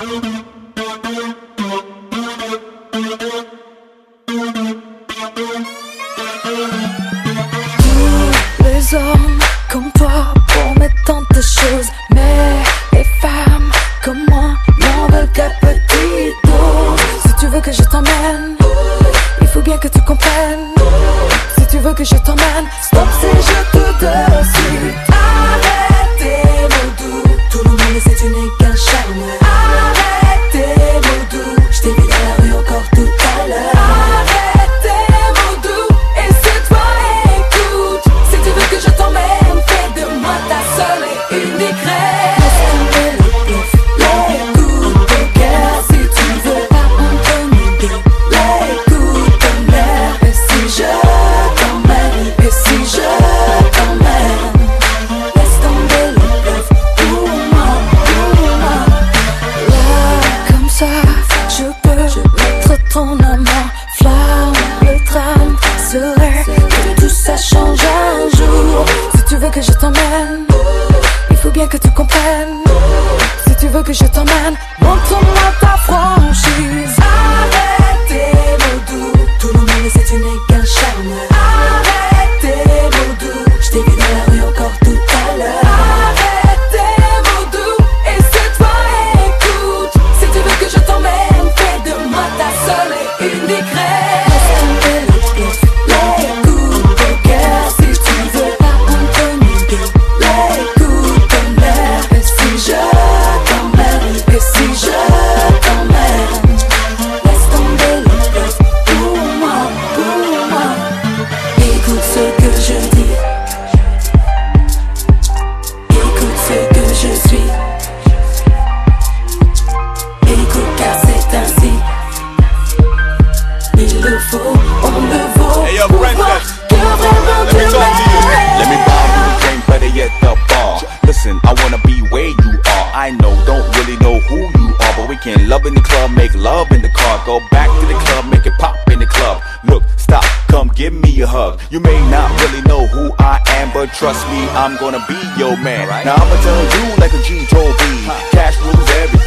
Tous les hommes comme toi promettent tant de choses, mais les femmes comme moi n'en veulent qu'à petite dose. Si tu veux que je t'emmène, il faut bien que tu comprennes. Si tu veux que je t'emmène, stop c'est je tout de suite. Arrêtez mon doux, tout le monde sait tu n'es qu'un charme. Arrêtez mon doux, je t'ai vu dans la rue encore tout à l'heure. Arrêtez mon doux, et c'est toi écoute. Si tu veux que je t'emmène, fais de moi ta seule et unique reine. Laisse tomber le bluff, l'écoute de cœur. Si tu veux pas en donner deux, l'écoute de mer. Et si je t'emmène, et si je t'emmène, laisse tomber le bluff pour moi, pour moi. Là, comme ça, je peux mettre ton amant flamme. Le drame serait que tout ça change un jour. Si tu veux que je t'emmène, il faut bien que tu comprennes. Si tu veux que je t'emmène, montre-moi ta franchise. Arrêtez mon doux, tout le monde sait tu n'es qu'un charme. Arrêtez mon doux, je t'ai vu dans la rue encore tout à l'heure. Arrêtez mon doux, et c'est toi écoute. Si tu veux que je t'emmène, fais de moi ta seule et unique reine. Laisse tomber le bluff, l'écoute de cœur. Si tu veux pas en donner deux, l'écoute de mer. Et si je t'emmène, et si je t'emmène, laisse tomber le bluff pour moi, pour moi. Écoute ce que je dis, écoute ce que je suis. Écoute car c'est ainsi, il le faut, on le vaut. Hey, yo, pour Brenda, voir que vraiment let tu me talk to you. Let me buy you a drink, better yet the bar. Listen, I wanna be where you are. I know, don't really know who you are, but we can love in the club, make love in the car. Go back to the club, make it pop in the club. Look, stop, come give me a hug. You may not really know who I am, but trust me, I'm gonna be your man. Now I'ma tell you like a G told me, cash rules everything.